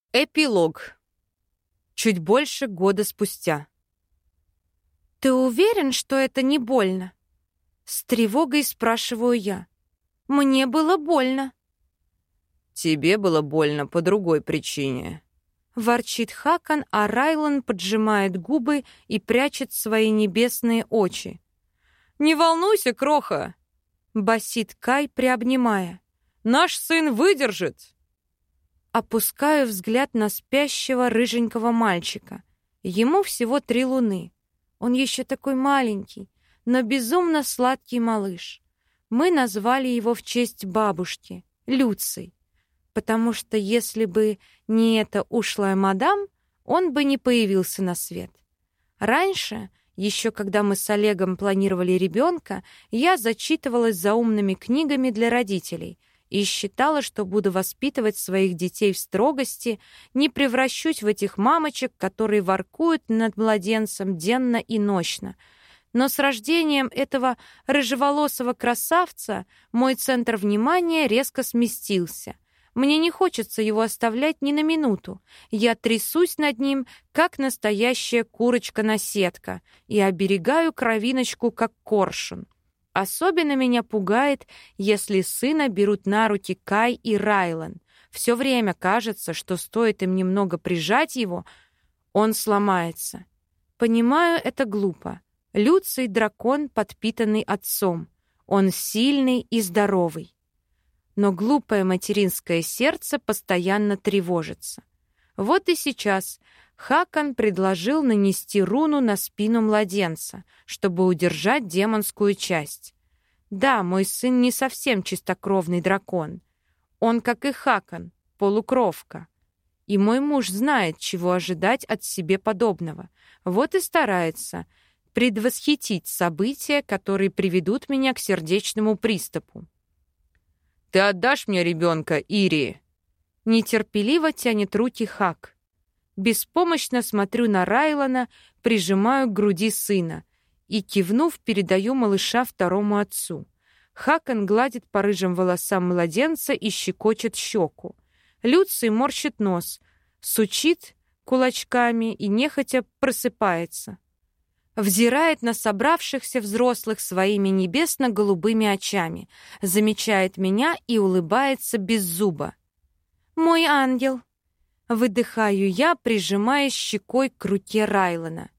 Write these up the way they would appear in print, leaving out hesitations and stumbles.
Эпилог. Чуть больше года спустя. «Ты уверен, что это не больно?» С тревогой спрашиваю я. «Мне было больно», Тебе было больно по другой причине. ворчит Хакан, а Райлан поджимает губы и прячет свои небесные очи. Не волнуйся, кроха, Басит Кай, приобнимая. наш сын выдержит. Опускаю взгляд на спящего рыженького мальчика. Ему всего 3 луны. Он еще такой маленький, но безумно сладкий малыш. Мы назвали его в честь бабушки, Люций, потому что если бы не эта ушлая мадам, он бы не появился на свет. Раньше, еще когда мы с Олегом планировали ребенка, я зачитывалась заумными книгами для родителей и считала, что буду воспитывать своих детей в строгости, не превращусь в этих мамочек, которые воркуют над младенцем денно и нощно. Но с рождением этого рыжеволосого красавца мой центр внимания резко сместился. Мне не хочется его оставлять ни на минуту. Я трясусь над ним, как настоящая курочка-наседка, и оберегаю кровиночку, как коршун. Особенно меня пугает, если сына берут на руки Кай и Райлан. Все время кажется, что стоит им немного прижать его, он сломается. Понимаю, это глупо. Люций — дракон, подпитанный отцом. Он сильный и здоровый. Но глупое материнское сердце постоянно тревожится. Вот и сейчас Хакан предложил нанести руну на спину младенца, чтобы удержать демонскую часть. Да, мой сын не совсем чистокровный дракон. Он, как и Хакан, полукровка. И мой муж знает, чего ожидать от себе подобного. Вот и старается предвосхитить события, которые приведут меня к сердечному приступу. Ты отдашь мне ребенка, Ири? Нетерпеливо тянет руки Хак. Беспомощно смотрю на Райлана, прижимаю к груди сына и, кивнув, передаю малыша второму отцу. Хакан гладит по рыжим волосам младенца и щекочет щеку. Люций морщит нос, сучит кулачками и нехотя просыпается. Взирает на собравшихся взрослых своими небесно-голубыми очами, замечает меня и улыбается без зуба. «Мой ангел!» Выдыхаю я, прижимаясь щекой к руке Райлана.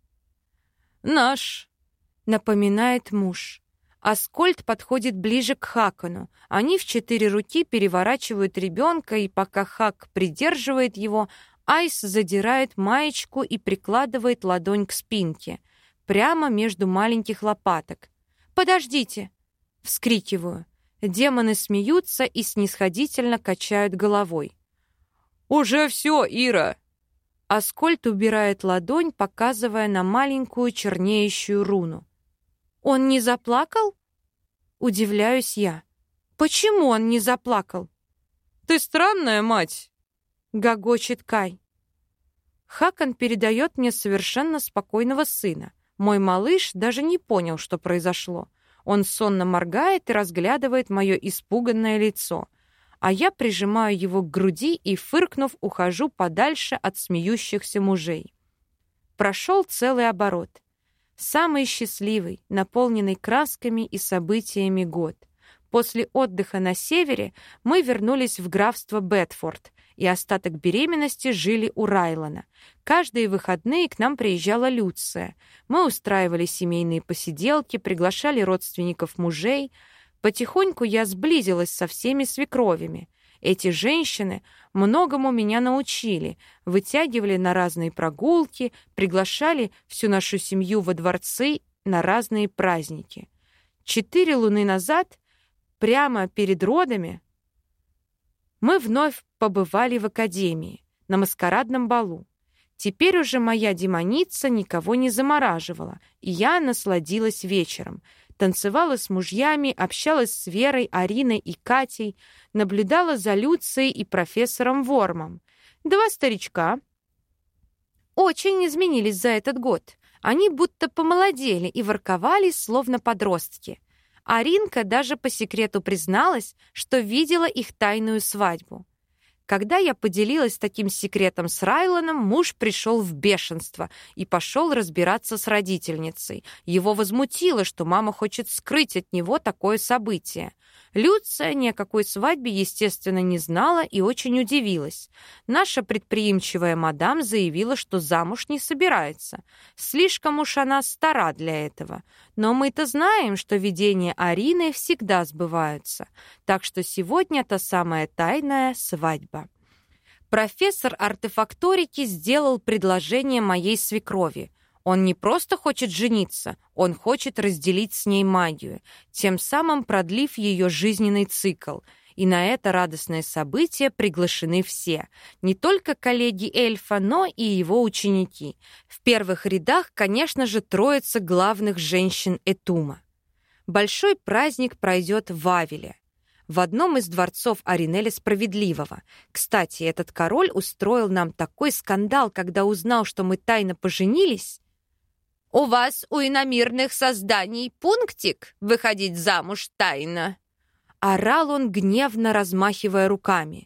Наш, Напоминает муж. Аскольд подходит ближе к Хакану. Они в 4 руки переворачивают ребенка, и пока Хак придерживает его, Айс задирает маечку и прикладывает ладонь к спинке, прямо между маленьких лопаток. «Подождите!» — вскрикиваю. Демоны смеются и снисходительно качают головой. уже все, Ира. Аскольд убирает ладонь, показывая на маленькую чернеющую руну. «Он не заплакал?» Удивляюсь я. «Почему он не заплакал?» Ты странная мать. Гогочет Кай. Хакан передает мне совершенно спокойного сына. Мой малыш даже не понял, что произошло. Он сонно моргает и разглядывает мое испуганное лицо. А я прижимаю его к груди и, фыркнув, ухожу подальше от смеющихся мужей. Прошел целый оборот. Самый счастливый, наполненный красками и событиями год. После отдыха на севере мы вернулись в графство Бетфорд и остаток беременности жили у Райлана. Каждые выходные к нам приезжала Люция. Мы устраивали семейные посиделки, приглашали родственников мужей. Потихоньку я сблизилась со всеми свекровями. Эти женщины многому меня научили, вытягивали на разные прогулки, приглашали всю нашу семью во дворцы на разные праздники. 4 луны назад, прямо перед родами, мы вновь побывали в академии, на маскарадном балу. Теперь уже моя демоница никого не замораживала, и я насладилась вечером. Танцевала с мужьями, общалась с Верой, Ариной и Катей, наблюдала за Люцией и профессором Вормом. 2 старичка очень изменились за этот год. Они будто помолодели и ворковали, словно подростки. Аринка даже по секрету призналась, что видела их тайную свадьбу. Когда я поделилась таким секретом с Райланом, муж пришел в бешенство и пошел разбираться с родительницей. Его возмутило, что мама хочет скрыть от него такое событие. Люция ни о какой свадьбе, естественно, не знала и очень удивилась. Наша предприимчивая мадам заявила, что замуж не собирается. Слишком уж она стара для этого. Но мы-то знаем, что видения Арины всегда сбываются. Так что сегодня та самая тайная свадьба. Профессор артефакторики сделал предложение моей свекрови. Он не просто хочет жениться, он хочет разделить с ней магию, тем самым продлив ее жизненный цикл. И на это радостное событие приглашены все. Не только коллеги эльфа, но и его ученики. В первых рядах, конечно же, троица главных женщин Этума. Большой праздник пройдет в Вавиле, в одном из дворцов Аринеля Справедливого. Кстати, этот король устроил нам такой скандал, когда узнал, что мы тайно поженились. «У вас, у иномирных созданий, пунктик выходить замуж тайно!» Орал он, гневно размахивая руками.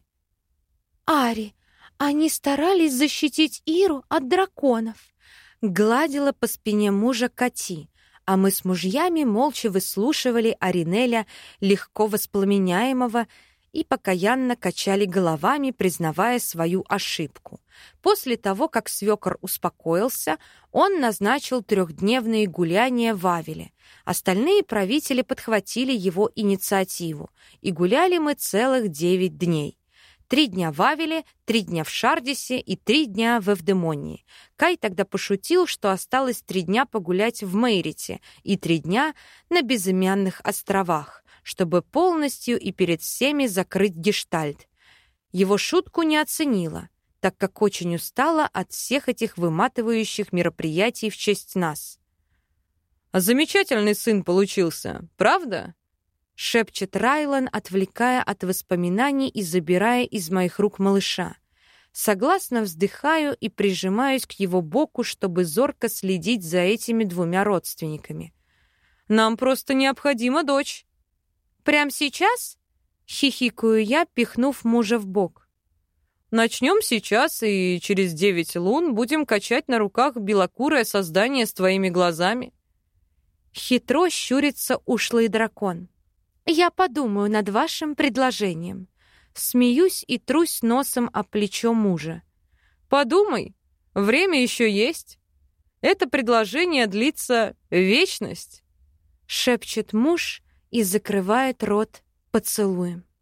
«Ари, они старались защитить Иру от драконов!» Гладила по спине мужа Кати, а мы с мужьями молча выслушивали Аринеля, легко воспламеняемого, и покаянно качали головами, признавая свою ошибку. После того, как свекор успокоился, он назначил 3-дневные гуляния в Вавиле. Остальные правители подхватили его инициативу, и гуляли мы целых 9 дней. 3 дня в Вавиле, 3 дня в Шардисе и 3 дня в Эвдемонии. Кай тогда пошутил, что осталось 3 дня погулять в Мейрите и 3 дня на безымянных островах, чтобы полностью и перед всеми закрыть гештальт. Его шутку не оценила, так как очень устала от всех этих выматывающих мероприятий в честь нас. «Замечательный сын получился, правда?» — шепчет Райлан, отвлекая от воспоминаний и забирая из моих рук малыша. Согласно вздыхаю и прижимаюсь к его боку, чтобы зорко следить за этими 2 родственниками. «Нам просто необходима дочь». «Прямо сейчас?» — хихикаю я, пихнув мужа в бок. «Начнем сейчас, и через 9 лун будем качать на руках белокурое создание с твоими глазами». Хитро щурится ушлый дракон. «Я подумаю над вашим предложением». Смеюсь и трусь носом о плечо мужа. «Подумай, время еще есть. Это предложение длится вечность», — шепчет муж и закрывает рот поцелуем.